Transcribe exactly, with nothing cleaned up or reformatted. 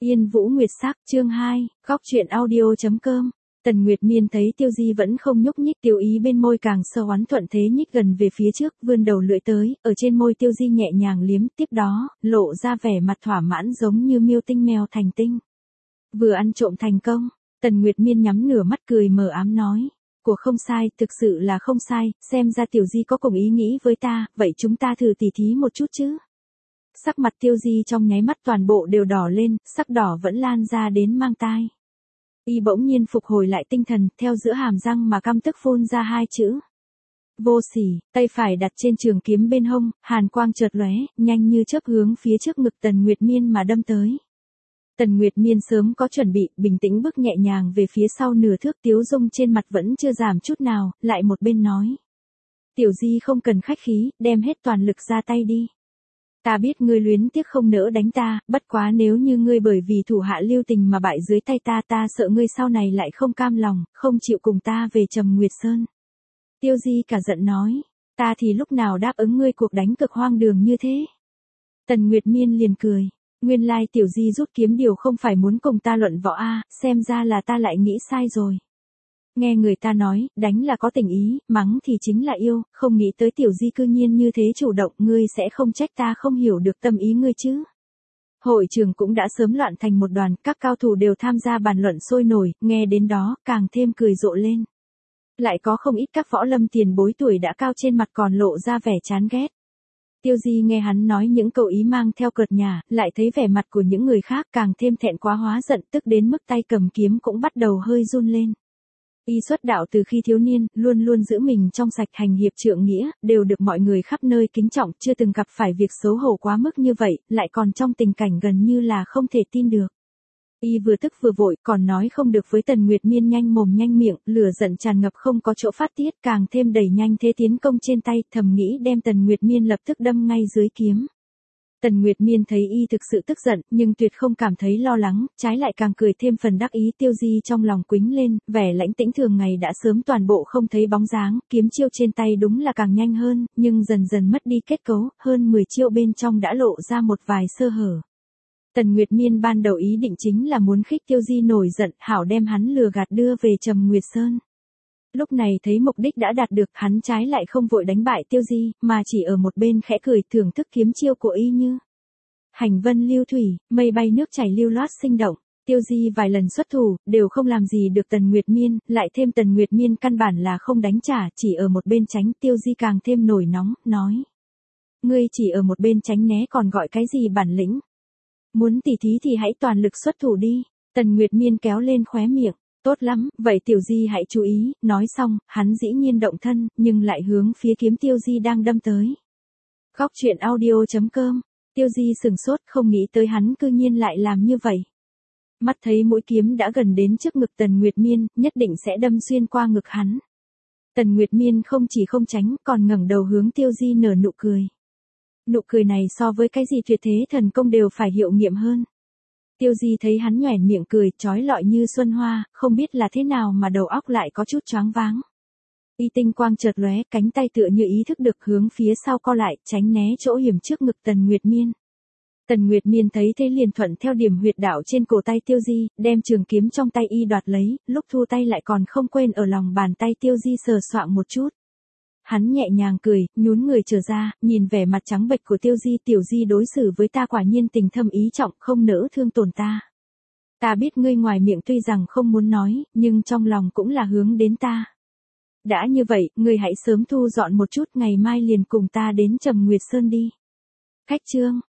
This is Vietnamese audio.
Yên Vũ Nguyệt Sắc chương hai, góc truyện audio.com. Tần Nguyệt Miên thấy Tiêu Di vẫn không nhúc nhích, Tiêu Ý bên môi càng sâu oán thuận thế nhích gần về phía trước, vươn đầu lưỡi tới, ở trên môi Tiêu Di nhẹ nhàng liếm, tiếp đó, lộ ra vẻ mặt thỏa mãn giống như miêu tinh mèo thành tinh. Vừa ăn trộm thành công, Tần Nguyệt Miên nhắm nửa mắt cười mờ ám nói. Của không sai, thực sự là không sai, xem ra Tiểu Di có cùng ý nghĩ với ta, vậy chúng ta thử tỉ thí một chút chứ. Sắc mặt Tiêu Di trong nháy mắt toàn bộ đều đỏ lên, sắc đỏ vẫn lan ra đến mang tai. Y bỗng nhiên phục hồi lại tinh thần, theo giữa hàm răng mà căm tức phun ra hai chữ. Vô sỉ, tay phải đặt trên trường kiếm bên hông, hàn quang chợt lóe, nhanh như chớp hướng phía trước ngực Tần Nguyệt Miên mà đâm tới. Tần Nguyệt Miên sớm có chuẩn bị, bình tĩnh bước nhẹ nhàng về phía sau nửa thước, tiếu dung trên mặt vẫn chưa giảm chút nào, lại một bên nói. Tiểu Di không cần khách khí, đem hết toàn lực ra tay đi. Ta biết ngươi luyến tiếc không nỡ đánh ta, bất quá nếu như ngươi bởi vì thủ hạ lưu tình mà bại dưới tay ta, ta sợ ngươi sau này lại không cam lòng, không chịu cùng ta về Trầm Nguyệt Sơn. Tiêu Di cả giận nói, ta thì lúc nào đáp ứng ngươi cuộc đánh cực hoang đường như thế. Tần Nguyệt Miên liền cười, nguyên lai Tiểu Di rút kiếm điều không phải muốn cùng ta luận võ a, xem ra là ta lại nghĩ sai rồi. Nghe người ta nói, đánh là có tình ý, mắng thì chính là yêu, không nghĩ tới Tiểu Di cư nhiên như thế chủ động, ngươi sẽ không trách ta không hiểu được tâm ý ngươi chứ. Hội trường cũng đã sớm loạn thành một đoàn, các cao thủ đều tham gia bàn luận sôi nổi, nghe đến đó, càng thêm cười rộ lên. Lại có không ít các võ lâm tiền bối tuổi đã cao trên mặt còn lộ ra vẻ chán ghét. Tiêu Di nghe hắn nói những câu ý mang theo cợt nhả, lại thấy vẻ mặt của những người khác càng thêm thẹn quá hóa giận, tức đến mức tay cầm kiếm cũng bắt đầu hơi run lên. Y xuất đạo từ khi thiếu niên, luôn luôn giữ mình trong sạch, hành hiệp trượng nghĩa, đều được mọi người khắp nơi kính trọng, chưa từng gặp phải việc xấu hổ quá mức như vậy, lại còn trong tình cảnh gần như là không thể tin được. Y vừa tức vừa vội, còn nói không được với Tần Nguyệt Miên, nhanh mồm nhanh miệng, lửa giận tràn ngập không có chỗ phát tiết, càng thêm đẩy nhanh thế tiến công trên tay, thầm nghĩ đem Tần Nguyệt Miên lập tức đâm ngay dưới kiếm. Tần Nguyệt Miên thấy Y thực sự tức giận, nhưng tuyệt không cảm thấy lo lắng, trái lại càng cười thêm phần đắc ý. Tiêu Di trong lòng quĩnh lên, vẻ lãnh tĩnh thường ngày đã sớm toàn bộ không thấy bóng dáng, kiếm chiêu trên tay đúng là càng nhanh hơn, nhưng dần dần mất đi kết cấu, hơn mười chiêu bên trong đã lộ ra một vài sơ hở. Tần Nguyệt Miên ban đầu ý định chính là muốn khích Tiêu Di nổi giận, hảo đem hắn lừa gạt đưa về Trầm Nguyệt Sơn. Lúc này thấy mục đích đã đạt được, hắn trái lại không vội đánh bại Tiêu Di, mà chỉ ở một bên khẽ cười thưởng thức kiếm chiêu của Y như hành vân lưu thủy, mây bay nước chảy lưu loát sinh động. Tiêu Di vài lần xuất thủ, đều không làm gì được Tần Nguyệt Miên, lại thêm Tần Nguyệt Miên căn bản là không đánh trả, chỉ ở một bên tránh. Tiêu Di càng thêm nổi nóng, nói. Ngươi chỉ ở một bên tránh né còn gọi cái gì bản lĩnh? Muốn tỉ thí thì hãy toàn lực xuất thủ đi. Tần Nguyệt Miên kéo lên khóe miệng. Tốt lắm, vậy Tiểu Di hãy chú ý, nói xong, hắn dĩ nhiên động thân, nhưng lại hướng phía kiếm Tiêu Di đang đâm tới. Góc truyện audio.com. Tiêu Di sừng sốt, không nghĩ tới hắn cư nhiên lại làm như vậy. Mắt thấy mũi kiếm đã gần đến trước ngực Tần Nguyệt Miên, nhất định sẽ đâm xuyên qua ngực hắn. Tần Nguyệt Miên không chỉ không tránh, còn ngẩng đầu hướng Tiêu Di nở nụ cười. Nụ cười này so với cái gì tuyệt thế thần công đều phải hiệu nghiệm hơn. Tiêu Di thấy hắn nhoẻn miệng cười, trói lọi như xuân hoa, không biết là thế nào mà đầu óc lại có chút choáng váng. Y tinh quang chợt lóe, cánh tay tựa như ý thức được hướng phía sau co lại, tránh né chỗ hiểm trước ngực Tần Nguyệt Miên. Tần Nguyệt Miên thấy thế liền thuận theo điểm huyệt đạo trên cổ tay Tiêu Di, đem trường kiếm trong tay Y đoạt lấy, lúc thu tay lại còn không quên ở lòng bàn tay Tiêu Di sờ soạng một chút. Hắn nhẹ nhàng cười, nhún người trở ra, nhìn vẻ mặt trắng bệch của Tiêu Di. Tiểu Di đối xử với ta quả nhiên tình thâm ý trọng, không nỡ thương tổn ta. Ta biết ngươi ngoài miệng tuy rằng không muốn nói, nhưng trong lòng cũng là hướng đến ta. Đã như vậy, ngươi hãy sớm thu dọn một chút, ngày mai liền cùng ta đến Trầm Nguyệt Sơn đi. Khách trương,